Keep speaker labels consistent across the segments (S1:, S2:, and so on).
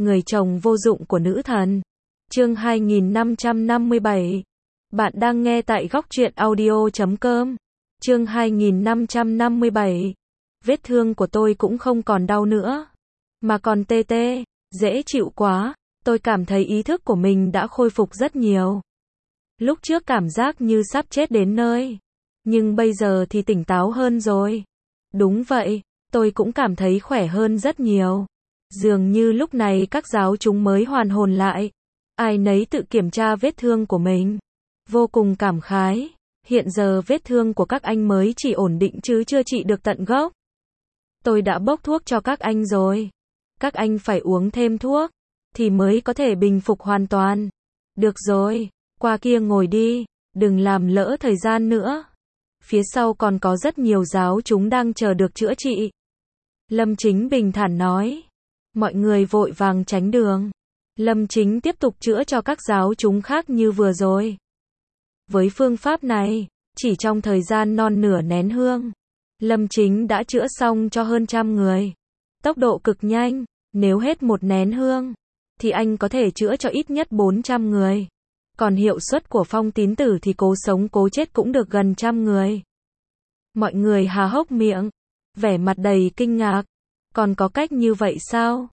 S1: Người chồng vô dụng của nữ thần. Chương 2557. Bạn đang nghe tại góc truyện audio.com. Chương 2557. Vết thương của tôi cũng không còn đau nữa, mà còn tê tê, dễ chịu quá. Tôi cảm thấy ý thức của mình đã khôi phục rất nhiều. Lúc trước cảm giác như sắp chết đến nơi, nhưng bây giờ thì tỉnh táo hơn rồi. Đúng vậy, tôi cũng cảm thấy khỏe hơn rất nhiều. Dường như lúc này các giáo chúng mới hoàn hồn lại. Ai nấy tự kiểm tra vết thương của mình. Vô cùng cảm khái. Hiện giờ vết thương của các anh mới chỉ ổn định chứ chưa trị được tận gốc. Tôi đã bốc thuốc cho các anh rồi. Các anh phải uống thêm thuốc, thì mới có thể bình phục hoàn toàn. Được rồi, qua kia ngồi đi, đừng làm lỡ thời gian nữa. Phía sau còn có rất nhiều giáo chúng đang chờ được chữa trị. Lâm Chính bình thản nói. Mọi người vội vàng tránh đường. Lâm Chính tiếp tục chữa cho các giáo chúng khác như vừa rồi. Với phương pháp này, chỉ trong thời gian non nửa nén hương, Lâm Chính đã chữa xong cho hơn 100 người. Tốc độ cực nhanh, nếu hết một nén hương, thì anh có thể chữa cho ít nhất 400 người. Còn hiệu suất của Phong Tín Tử thì cố sống cố chết cũng được gần 100 người. Mọi người há hốc miệng, vẻ mặt đầy kinh ngạc. Còn có cách như vậy sao?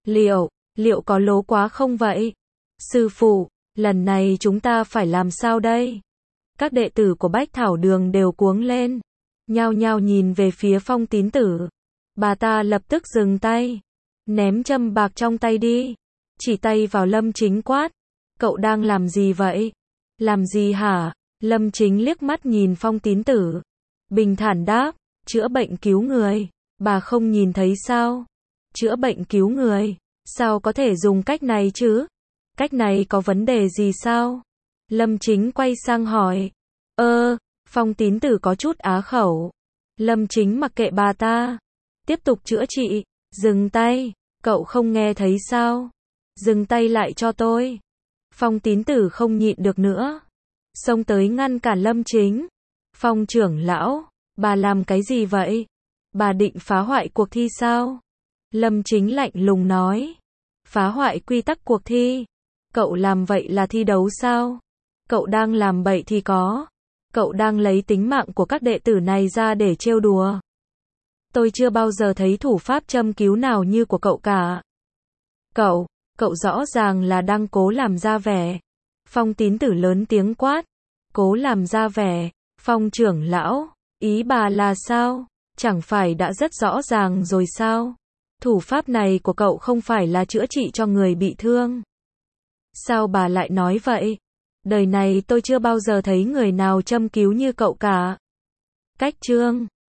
S1: Liệu có lố quá không vậy? Sư phụ, lần này chúng ta phải làm sao đây? Các đệ tử của Bách Thảo Đường đều cuống lên, nhao nhao nhìn về phía Phong Tín Tử. Bà ta lập tức dừng tay, ném châm bạc trong tay đi, chỉ tay vào Lâm Chính quát. Cậu đang làm gì vậy? Làm gì hả? Lâm Chính liếc mắt nhìn Phong Tín Tử, bình thản đáp, chữa bệnh cứu người. Bà không nhìn thấy sao? Chữa bệnh cứu người, sao có thể dùng cách này chứ? Cách này có vấn đề gì sao? Lâm Chính quay sang hỏi. Phong Tín Tử có chút á khẩu. Lâm Chính mặc kệ bà ta, tiếp tục chữa trị. Dừng tay, cậu không nghe thấy sao? Dừng tay lại cho tôi. Phong Tín Tử không nhịn được nữa, xông tới ngăn cản Lâm Chính. Phong trưởng lão, bà làm cái gì vậy? Bà định phá hoại cuộc thi sao? Lâm Chính lạnh lùng nói. Phá hoại quy tắc cuộc thi? Cậu làm vậy là thi đấu sao? Cậu đang làm bậy thì có. Cậu đang lấy tính mạng của các đệ tử này ra để trêu đùa. Tôi chưa bao giờ thấy thủ pháp châm cứu nào như của cậu cả. Cậu rõ ràng là đang cố làm ra vẻ. Phong Tín Tử lớn tiếng quát. Cố làm ra vẻ? Phong trưởng lão, ý bà là sao? Chẳng phải đã rất rõ ràng rồi sao? Thủ pháp này của cậu không phải là chữa trị cho người bị thương. Sao bà lại nói vậy? Đời này tôi chưa bao giờ thấy người nào châm cứu như cậu cả. Cách chương